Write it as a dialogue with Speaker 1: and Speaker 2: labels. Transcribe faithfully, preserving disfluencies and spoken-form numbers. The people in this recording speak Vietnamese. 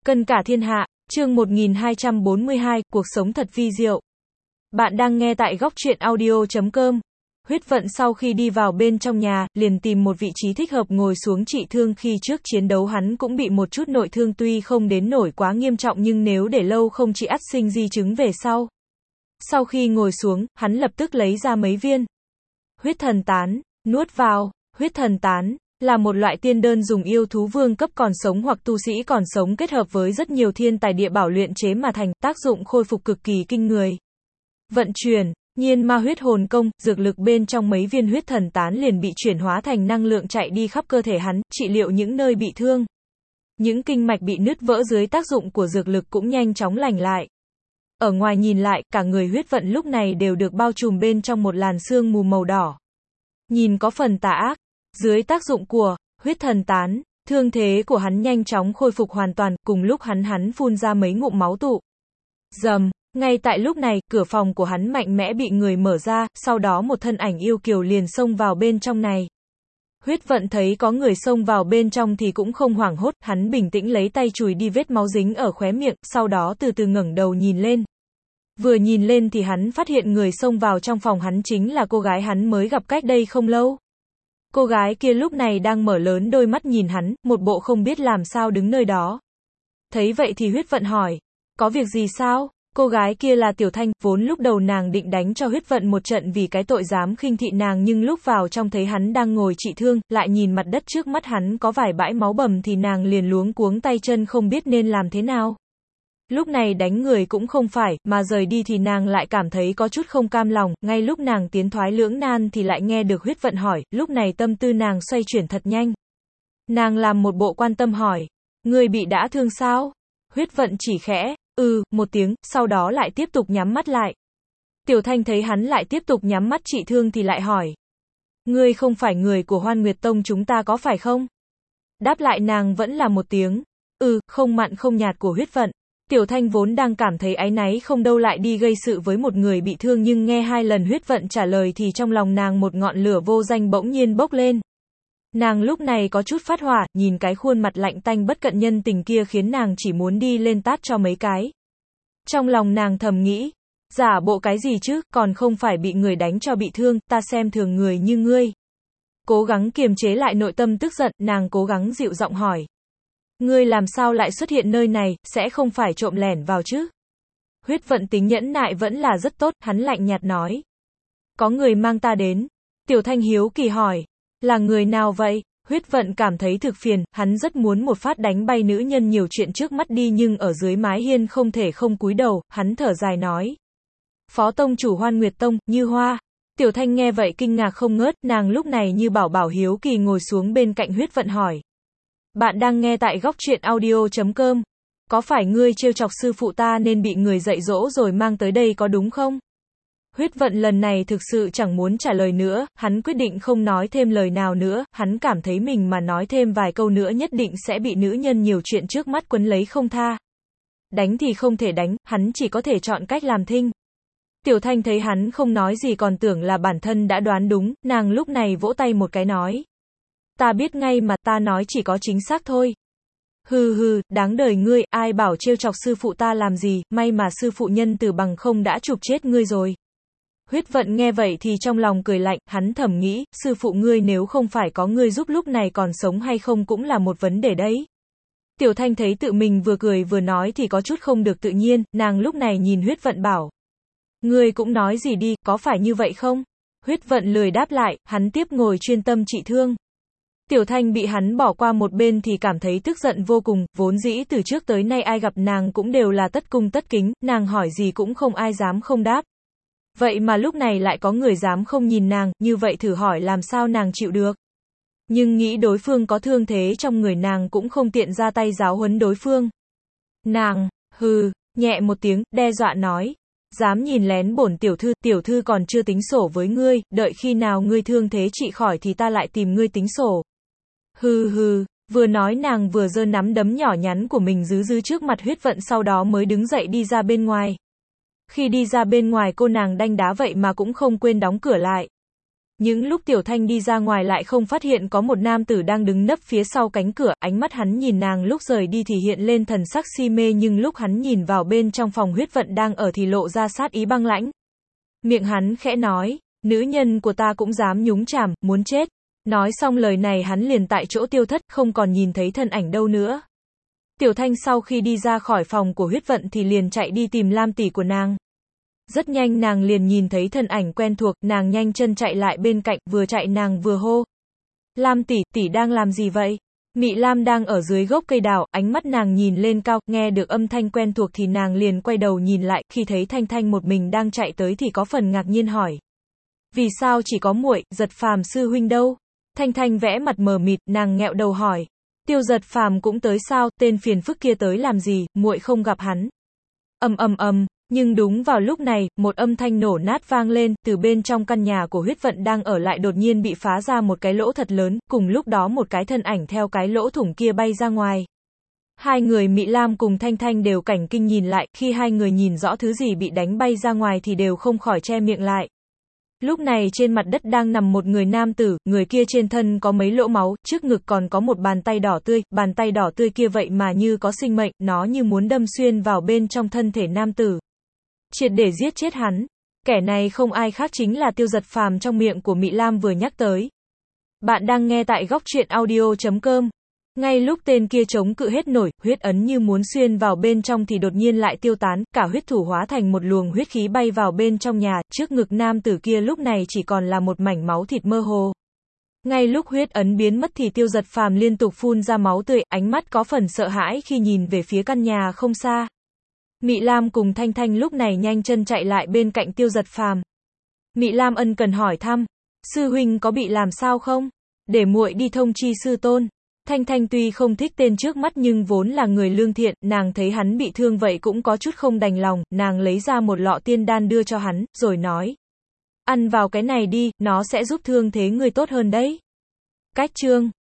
Speaker 1: Cân cả thiên hạ, chương một nghìn hai trăm bốn mươi hai, cuộc sống thật vi diệu. Bạn đang nghe tại góc truyện audio chấm com. Huyết Vận sau khi đi vào bên trong nhà, liền tìm một vị trí thích hợp ngồi xuống trị thương. Khi trước chiến đấu hắn cũng bị một chút nội thương, tuy không đến nổi quá nghiêm trọng nhưng nếu để lâu không trị ắt sinh di chứng về sau. Sau khi ngồi xuống, hắn lập tức lấy ra mấy viên huyết thần tán, nuốt vào. Huyết thần tán là một loại tiên đơn dùng yêu thú vương cấp còn sống hoặc tu sĩ còn sống kết hợp với rất nhiều thiên tài địa bảo luyện chế mà thành, tác dụng khôi phục cực kỳ kinh người. Vận chuyển, nhiên ma huyết hồn công, dược lực bên trong mấy viên huyết thần tán liền bị chuyển hóa thành năng lượng chạy đi khắp cơ thể hắn, trị liệu những nơi bị thương. Những kinh mạch bị nứt vỡ dưới tác dụng của dược lực cũng nhanh chóng lành lại. Ở ngoài nhìn lại, cả người Huyết Vận lúc này đều được bao trùm bên trong một làn sương mù màu đỏ. Nhìn có phần tà ác. Dưới tác dụng của huyết thần tán, thương thế của hắn nhanh chóng khôi phục hoàn toàn, cùng lúc hắn hắn phun ra mấy ngụm máu tụ. Rầm, ngay tại lúc này, cửa phòng của hắn mạnh mẽ bị người mở ra, sau đó một thân ảnh yêu kiều liền xông vào bên trong này. Huyết Vận thấy có người xông vào bên trong thì cũng không hoảng hốt, hắn bình tĩnh lấy tay chùi đi vết máu dính ở khóe miệng, sau đó từ từ ngẩng đầu nhìn lên. Vừa nhìn lên thì hắn phát hiện người xông vào trong phòng hắn chính là cô gái hắn mới gặp cách đây không lâu. Cô gái kia lúc này đang mở lớn đôi mắt nhìn hắn, một bộ không biết làm sao đứng nơi đó. Thấy vậy thì Huyết Vận hỏi, có việc gì sao? Cô gái kia là Tiểu Thanh, vốn lúc đầu nàng định đánh cho Huyết Vận một trận vì cái tội dám khinh thị nàng, nhưng lúc vào trong thấy hắn đang ngồi trị thương, lại nhìn mặt đất trước mắt hắn có vài bãi máu bầm thì nàng liền luống cuống tay chân không biết nên làm thế nào. Lúc này đánh người cũng không phải, mà rời đi thì nàng lại cảm thấy có chút không cam lòng, ngay lúc nàng tiến thoái lưỡng nan thì lại nghe được Huyết Vận hỏi, lúc này tâm tư nàng xoay chuyển thật nhanh. Nàng làm một bộ quan tâm hỏi, người bị đã thương sao? Huyết Vận chỉ khẽ, ừ, một tiếng, sau đó lại tiếp tục nhắm mắt lại. Tiểu Thanh thấy hắn lại tiếp tục nhắm mắt trị thương thì lại hỏi, ngươi không phải người của Hoan Nguyệt Tông chúng ta có phải không? Đáp lại nàng vẫn là một tiếng, ừ, không mặn không nhạt của Huyết Vận. Tiểu Thanh vốn đang cảm thấy áy náy không đâu lại đi gây sự với một người bị thương, nhưng nghe hai lần Huyết Vận trả lời thì trong lòng nàng một ngọn lửa vô danh bỗng nhiên bốc lên. Nàng lúc này có chút phát hỏa, nhìn cái khuôn mặt lạnh tanh bất cận nhân tình kia khiến nàng chỉ muốn đi lên tát cho mấy cái. Trong lòng nàng thầm nghĩ, giả bộ cái gì chứ, còn không phải bị người đánh cho bị thương, ta xem thường người như ngươi. Cố gắng kiềm chế lại nội tâm tức giận, nàng cố gắng dịu giọng hỏi. Ngươi làm sao lại xuất hiện nơi này, sẽ không phải trộm lẻn vào chứ? Huyết Vận tính nhẫn nại vẫn là rất tốt, hắn lạnh nhạt nói. Có người mang ta đến. Tiểu Thanh hiếu kỳ hỏi. Là người nào vậy? Huyết Vận cảm thấy thực phiền, hắn rất muốn một phát đánh bay nữ nhân nhiều chuyện trước mắt đi nhưng ở dưới mái hiên không thể không cúi đầu, hắn thở dài nói. Phó tông chủ Hoan Nguyệt Tông, Như Hoa. Tiểu Thanh nghe vậy kinh ngạc không ngớt, nàng lúc này như bảo bảo hiếu kỳ ngồi xuống bên cạnh Huyết Vận hỏi. Bạn đang nghe tại góc truyện audio chấm com. Có phải ngươi trêu chọc sư phụ ta nên bị người dạy dỗ rồi mang tới đây có đúng không? Huyết Vận lần này thực sự chẳng muốn trả lời nữa, hắn quyết định không nói thêm lời nào nữa, hắn cảm thấy mình mà nói thêm vài câu nữa nhất định sẽ bị nữ nhân nhiều chuyện trước mắt quấn lấy không tha. Đánh thì không thể đánh, hắn chỉ có thể chọn cách làm thinh. Tiểu Thanh thấy hắn không nói gì còn tưởng là bản thân đã đoán đúng, nàng lúc này vỗ tay một cái nói. Ta biết ngay mà, ta nói chỉ có chính xác thôi. Hừ hừ, đáng đời ngươi, ai bảo trêu chọc sư phụ ta làm gì, may mà sư phụ nhân từ bằng không đã chụp chết ngươi rồi. Huyết Vận nghe vậy thì trong lòng cười lạnh, hắn thầm nghĩ, sư phụ ngươi nếu không phải có ngươi giúp lúc này còn sống hay không cũng là một vấn đề đấy. Tiểu Thanh thấy tự mình vừa cười vừa nói thì có chút không được tự nhiên, nàng lúc này nhìn Huyết Vận bảo. Ngươi cũng nói gì đi, có phải như vậy không? Huyết Vận lười đáp lại, hắn tiếp ngồi chuyên tâm trị thương. Tiểu Thanh bị hắn bỏ qua một bên thì cảm thấy tức giận vô cùng, vốn dĩ từ trước tới nay ai gặp nàng cũng đều là tất cung tất kính, nàng hỏi gì cũng không ai dám không đáp. Vậy mà lúc này lại có người dám không nhìn nàng, như vậy thử hỏi làm sao nàng chịu được. Nhưng nghĩ đối phương có thương thế trong người nàng cũng không tiện ra tay giáo huấn đối phương. Nàng, hừ, nhẹ một tiếng, đe dọa nói. Dám nhìn lén bổn tiểu thư, tiểu thư còn chưa tính sổ với ngươi, đợi khi nào ngươi thương thế trị khỏi thì ta lại tìm ngươi tính sổ. Hừ hừ, vừa nói nàng vừa giơ nắm đấm nhỏ nhắn của mình dứ dứ trước mặt Huyết Vận sau đó mới đứng dậy đi ra bên ngoài. Khi đi ra bên ngoài cô nàng đanh đá vậy mà cũng không quên đóng cửa lại. Những lúc Tiểu Thanh đi ra ngoài lại không phát hiện có một nam tử đang đứng nấp phía sau cánh cửa, ánh mắt hắn nhìn nàng lúc rời đi thì hiện lên thần sắc si mê nhưng lúc hắn nhìn vào bên trong phòng huyết vận đang ở thì lộ ra sát ý băng lãnh. Miệng hắn khẽ nói, nữ nhân của ta cũng dám nhúng chàm, muốn chết. Nói xong lời này hắn liền tại chỗ tiêu thất, không còn nhìn thấy thân ảnh đâu nữa. Tiểu Thanh sau khi đi ra khỏi phòng của huyết vận thì liền chạy đi tìm Lam tỷ của nàng. Rất nhanh nàng liền nhìn thấy thân ảnh quen thuộc, nàng nhanh chân chạy lại bên cạnh, vừa chạy nàng vừa hô. Lam tỷ, tỷ đang làm gì vậy? Mị Lam đang ở dưới gốc cây đào, ánh mắt nàng nhìn lên cao, nghe được âm thanh quen thuộc thì nàng liền quay đầu nhìn lại, khi thấy Thanh Thanh một mình đang chạy tới thì có phần ngạc nhiên hỏi. Vì sao chỉ có muội, Giật Phàm sư huynh đâu? Thanh Thanh vẽ mặt mờ mịt, nàng nghẹo đầu hỏi. Tiêu Giật Phàm cũng tới sao, tên phiền phức kia tới làm gì, muội không gặp hắn. Ầm ầm ầm, nhưng đúng vào lúc này, một âm thanh nổ nát vang lên, từ bên trong căn nhà của huyết vận đang ở lại đột nhiên bị phá ra một cái lỗ thật lớn, cùng lúc đó một cái thân ảnh theo cái lỗ thủng kia bay ra ngoài. Hai người Mị Lam cùng Thanh Thanh đều cảnh kinh nhìn lại, khi hai người nhìn rõ thứ gì bị đánh bay ra ngoài thì đều không khỏi che miệng lại. Lúc này trên mặt đất đang nằm một người nam tử, người kia trên thân có mấy lỗ máu, trước ngực còn có một bàn tay đỏ tươi, bàn tay đỏ tươi kia vậy mà như có sinh mệnh, nó như muốn đâm xuyên vào bên trong thân thể nam tử. Triệt để giết chết hắn. Kẻ này không ai khác chính là Tiêu Giật Phàm trong miệng của Mị Lam vừa nhắc tới. Bạn đang nghe tại góc truyện audio chấm com. Ngay lúc tên kia chống cự hết nổi, huyết ấn như muốn xuyên vào bên trong thì đột nhiên lại tiêu tán, cả huyết thủ hóa thành một luồng huyết khí bay vào bên trong nhà, trước ngực nam tử kia lúc này chỉ còn là một mảnh máu thịt mơ hồ. Ngay lúc huyết ấn biến mất thì Tiêu Giật Phàm liên tục phun ra máu tươi, ánh mắt có phần sợ hãi khi nhìn về phía căn nhà không xa. Mị Lam cùng Thanh Thanh lúc này nhanh chân chạy lại bên cạnh Tiêu Giật Phàm. Mị Lam ân cần hỏi thăm, sư huynh có bị làm sao không? Để muội đi thông chi sư tôn. Thanh Thanh tuy không thích tên trước mắt nhưng vốn là người lương thiện, nàng thấy hắn bị thương vậy cũng có chút không đành lòng, nàng lấy ra một lọ tiên đan đưa cho hắn, rồi nói. Ăn vào cái này đi, nó sẽ giúp thương thế người tốt hơn đấy. Cách chương